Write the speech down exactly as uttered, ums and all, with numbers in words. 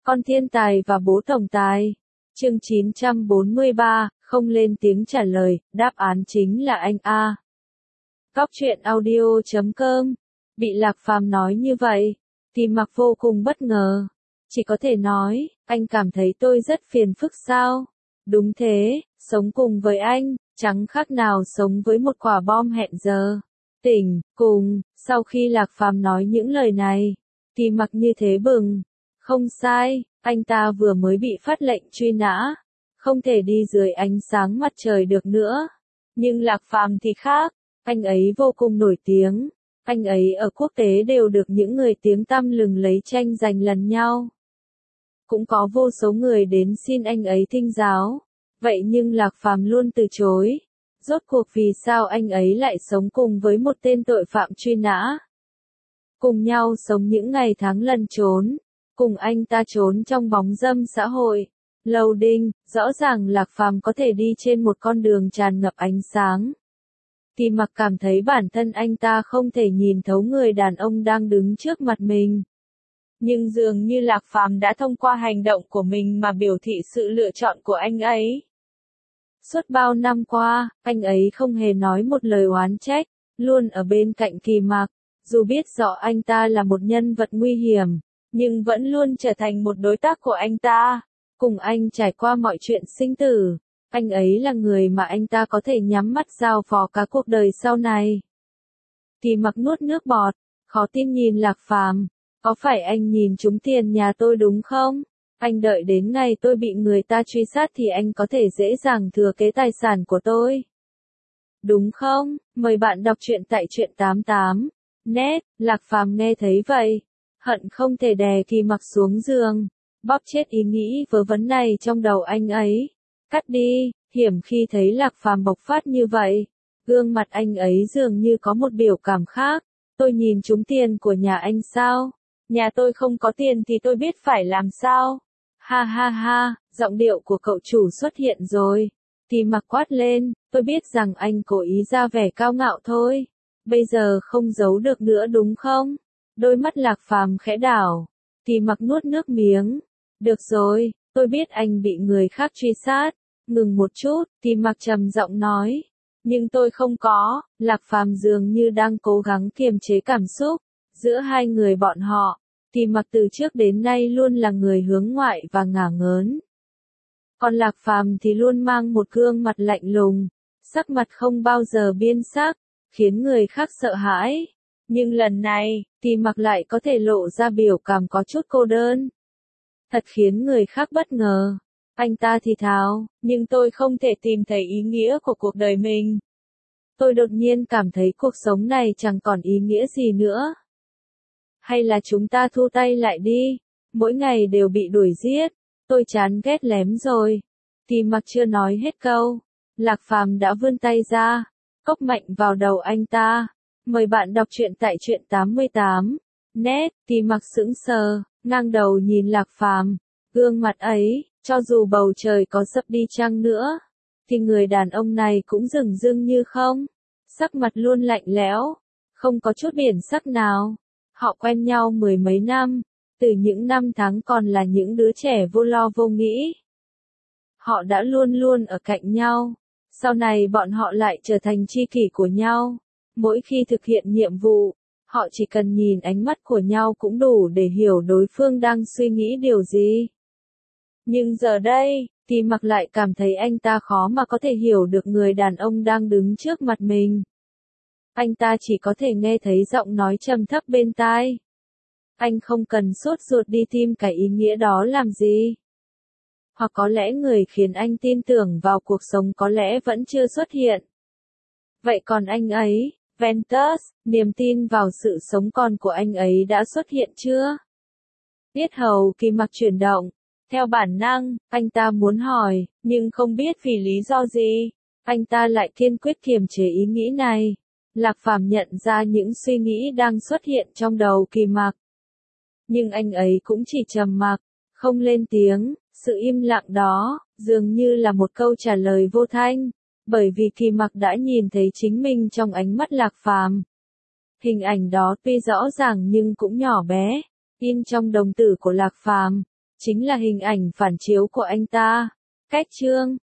Con thiên tài và bố tổng tài. Chương chín trăm bốn mươi ba, không lên tiếng trả lời, đáp án chính là anh A. Góc truyện audio chấm com. Bị Lạc Phàm nói như vậy, thì Mặc vô cùng bất ngờ. Chỉ có thể nói, anh cảm thấy tôi rất phiền phức sao? Đúng thế, sống cùng với anh, chẳng khác nào sống với một quả bom hẹn giờ. Tỉnh, cùng, sau khi Lạc Phàm nói những lời này, thì Mặc như thế bừng. Không sai, anh ta vừa mới bị phát lệnh truy nã, không thể đi dưới ánh sáng mặt trời được nữa. Nhưng Lạc Phàm thì khác, anh ấy vô cùng nổi tiếng, anh ấy ở quốc tế đều được những người tiếng tăm lừng lấy tranh giành lần nhau. Cũng có vô số người đến xin anh ấy thinh giáo, vậy nhưng Lạc Phàm luôn từ chối. Rốt cuộc vì sao anh ấy lại sống cùng với một tên tội phạm truy nã? Cùng nhau sống những ngày tháng lẩn trốn, cùng anh ta trốn trong bóng râm xã hội. Lâu đinh, rõ ràng Lạc Phàm có thể đi trên một con đường tràn ngập ánh sáng. Thì Mặc cảm thấy bản thân anh ta không thể nhìn thấu người đàn ông đang đứng trước mặt mình. Nhưng dường như Lạc Phàm đã thông qua hành động của mình mà biểu thị sự lựa chọn của anh ấy. Suốt bao năm qua, anh ấy không hề nói một lời oán trách, luôn ở bên cạnh Kỳ Mặc, dù biết rõ anh ta là một nhân vật nguy hiểm, nhưng vẫn luôn trở thành một đối tác của anh ta, cùng anh trải qua mọi chuyện sinh tử. Anh ấy là người mà anh ta có thể nhắm mắt giao phó cả cuộc đời sau này. Kỳ Mặc nuốt nước bọt, khó tin nhìn Lạc Phàm, có phải anh nhìn trúng tiền nhà tôi đúng không? Anh đợi đến ngày tôi bị người ta truy sát thì anh có thể dễ dàng thừa kế tài sản của tôi. Đúng không? Mời bạn đọc truyện tại truyện tám tám net. Lạc Phàm nghe thấy vậy, hận không thể đè Kỳ Mặc xuống giường, bóp chết ý nghĩ vớ vẩn này trong đầu anh ấy. Cắt đi, hiểm khi thấy Lạc Phàm bộc phát như vậy, gương mặt anh ấy dường như có một biểu cảm khác. Tôi nhìn trúng tiền của nhà anh sao? Nhà tôi không có tiền thì tôi biết phải làm sao? Ha ha ha, giọng điệu của cậu chủ xuất hiện rồi. Thì Mặc quát lên, tôi biết rằng anh cố ý ra vẻ cao ngạo thôi. Bây giờ không giấu được nữa đúng không? Đôi mắt Lạc Phàm khẽ đảo. Thì Mặc nuốt nước miếng. Được rồi, tôi biết anh bị người khác truy sát. Ngừng một chút, thì Mặc trầm giọng nói. Nhưng tôi không có. Lạc Phàm dường như đang cố gắng kiềm chế cảm xúc. Giữa hai người bọn họ, thì Mặc từ trước đến nay luôn là người hướng ngoại và ngả ngớn. Còn Lạc Phàm thì luôn mang một gương mặt lạnh lùng, sắc mặt không bao giờ biên sắc, khiến người khác sợ hãi. Nhưng lần này, thì Mặc lại có thể lộ ra biểu cảm có chút cô đơn. Thật khiến người khác bất ngờ. Anh ta thì thào, nhưng tôi không thể tìm thấy ý nghĩa của cuộc đời mình. Tôi đột nhiên cảm thấy cuộc sống này chẳng còn ý nghĩa gì nữa. Hay là chúng ta thu tay lại đi, mỗi ngày đều bị đuổi giết, tôi chán ghét lém rồi. Thì Mặc chưa nói hết câu, Lạc Phàm đã vươn tay ra, cốc mạnh vào đầu anh ta. Mời bạn đọc truyện tại truyện tám tám net. Thì Mặc sững sờ, ngang đầu nhìn Lạc Phàm, gương mặt ấy, cho dù bầu trời có sập đi chăng nữa, thì người đàn ông này cũng dửng dưng như không, sắc mặt luôn lạnh lẽo, không có chút biển sắc nào. Họ quen nhau mười mấy năm, từ những năm tháng còn là những đứa trẻ vô lo vô nghĩ. Họ đã luôn luôn ở cạnh nhau, sau này bọn họ lại trở thành tri kỷ của nhau. Mỗi khi thực hiện nhiệm vụ, họ chỉ cần nhìn ánh mắt của nhau cũng đủ để hiểu đối phương đang suy nghĩ điều gì. Nhưng giờ đây, thì Mặc lại cảm thấy anh ta khó mà có thể hiểu được người đàn ông đang đứng trước mặt mình. Anh ta chỉ có thể nghe thấy giọng nói trầm thấp bên tai. Anh không cần sốt ruột đi tìm cái ý nghĩa đó làm gì. Hoặc có lẽ người khiến anh tin tưởng vào cuộc sống có lẽ vẫn chưa xuất hiện. Vậy còn anh ấy, Ventus, niềm tin vào sự sống còn của anh ấy đã xuất hiện chưa? Yết hầu Kỳ Mặc chuyển động. Theo bản năng, anh ta muốn hỏi, nhưng không biết vì lý do gì, anh ta lại kiên quyết kiềm chế ý nghĩ này. Lạc Phàm nhận ra những suy nghĩ đang xuất hiện trong đầu Kỳ Mặc. Nhưng anh ấy cũng chỉ trầm mặc, không lên tiếng. Sự im lặng đó, dường như là một câu trả lời vô thanh, bởi vì Kỳ Mặc đã nhìn thấy chính mình trong ánh mắt Lạc Phàm. Hình ảnh đó tuy rõ ràng nhưng cũng nhỏ bé, in trong đồng tử của Lạc Phàm. chính là hình ảnh phản chiếu của anh ta. Cách chương